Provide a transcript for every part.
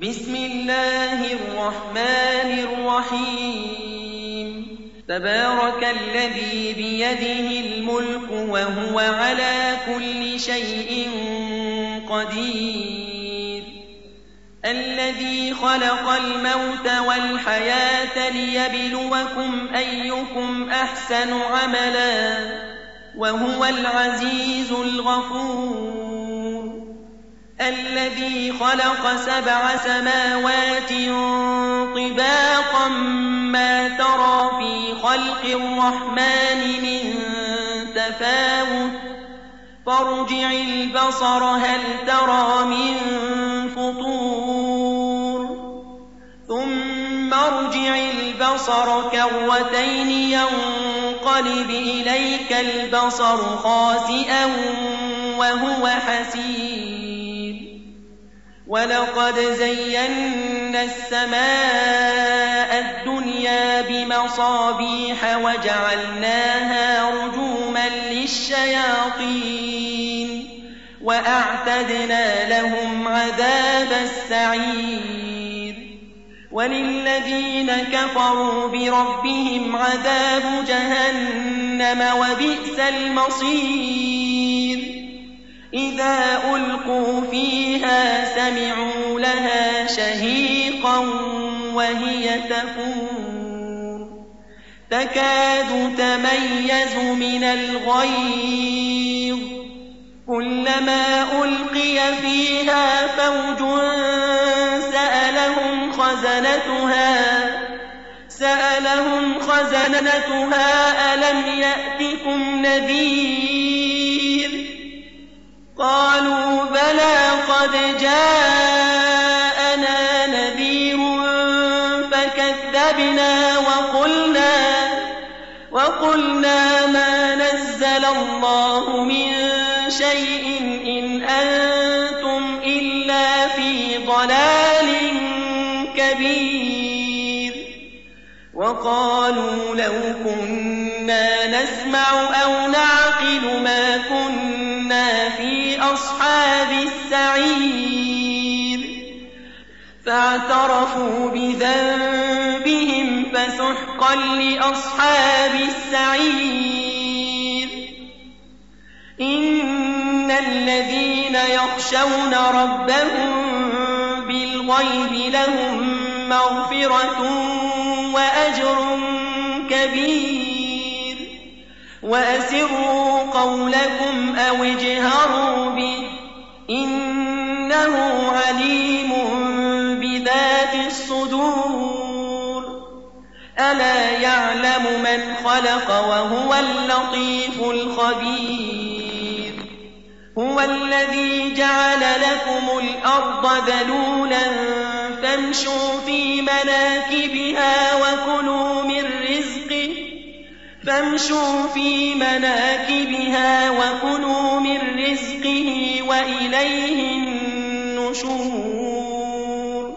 بسم الله الرحمن الرحيم تبارك الذي بيده الملك وهو على كل شيء قدير الذي خلق الموت والحياة ليبلوكم أيكم أحسن عملا وهو العزيز الغفور الذي خلق 7 سماوات طباقا ما ترى في خلق الرحمن من تفاوت فارجع البصر هل ترى من فطور ثم ارجع البصر كرتين ينقلب إليك البصر خاسئا وهو حسير ولقد زينا السماء الدنيا بمصابيح وجعلناها رجوما للشياطين وأعتدنا لهم عذاب السعير وللذين كفروا بربهم عذاب جهنم وبئس المصير إذا ألقوا فيها سمعوا لها شهيقا وهي تفور تكاد تميز من الغيظ كلما ألقي فيها فوج سألهم خزنتها ألم يأتكم نذير قالوا بلى قد جاءنا نذير فكذبنا وقلنا ما نزل الله من شيء إن أنتم إلا في ضلال كبير وقالوا لو كنا نسمع أو نعقل ما كنا في أصحاب السعير فاعترفوا بذنبهم فسحقا لأصحاب السعير إن الذين يخشون ربهم بالغيب لهم مغفرة وأجر كبير وأسروا قولكم أو اجهروا به إنه عليم بذات الصدور ألا يعلم من خلق وهو اللطيف الخبير هو الذي جعل لكم الأرض ذلولا فامشوا في مناكبها وكلوا من رزقه وإليه النشور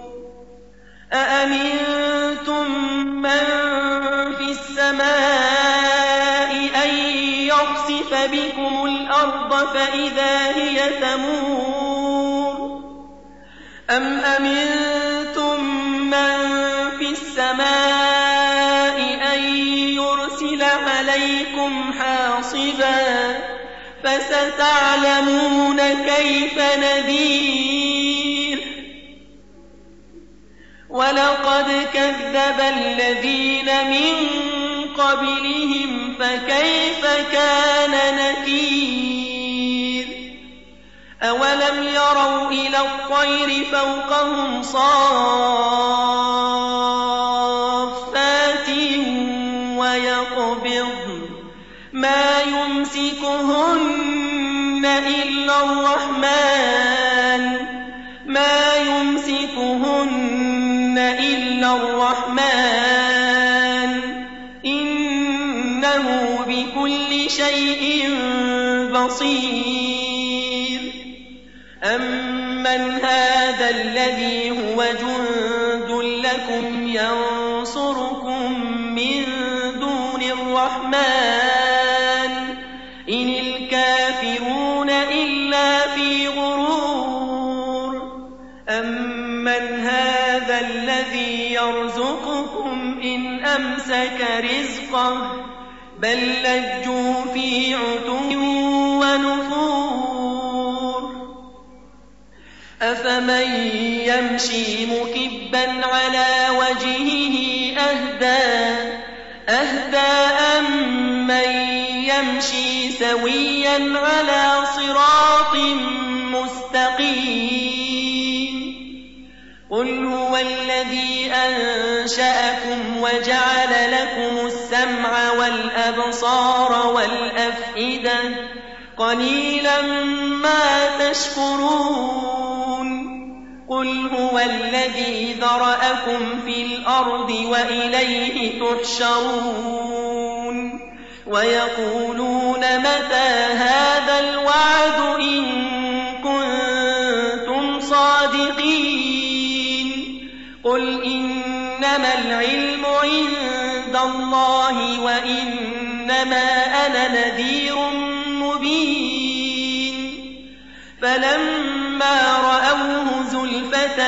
أأمنتم من في السماء أن يخسف بكم الأرض فإذا هي تمور أم أمنتم من في السماء أن يرسل عليكم حاصبا فستعلمون كيف نذير ولقد كذب الذين من قبلهم فكيف كان نكير أولم يروا إلى الطير فوقهم صافات ويقبضن ما يمسكهن إلا الرحمن إنه بكل شيء بصير أمن هذا الذي هو جند لكم ينصركم من دون الرحمن إن الكافرون إلا في غرور أمن هذا الذي يرزقكم إن أمسك رزقه بل لجوا في عتو ونفور أفمن يمشي مكبا على وجهه أهدى أمن يمشي سويا على صراط مستقيم قل هو الذي أنشأكم وجعل لكم السمع والأبصار والأفئدة قليلا ما تشكرون قل هو الذي ذرأكم في الأرض وإليه تحشرون ويقولون متى هذا الوعد إن كنتم صادقين قل إنما العلم عند الله وإنما أنا نذير مبين فلما رأوه زلفة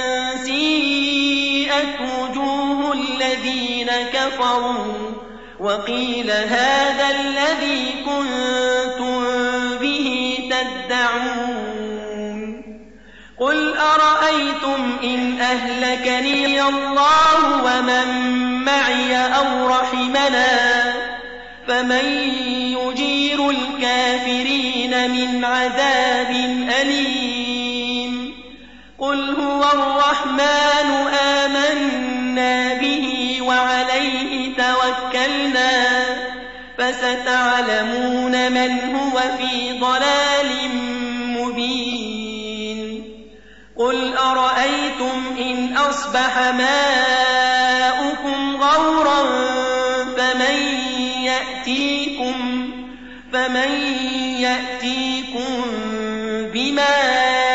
سيئت وجوه الذين كفروا وقيل هذا الذي كنتم به تدعون قل أرأيتم إن أهلكني الله ومن معي أو رحمنا فمن يجير الكافرين من عذاب أليم قل هو الرحمن آمنا به وعليه توكلنا فستعلمون من هو في ضلال مبين قل أرأيتم إن أصبح ماؤكم غورا فمن يأتيكم بماء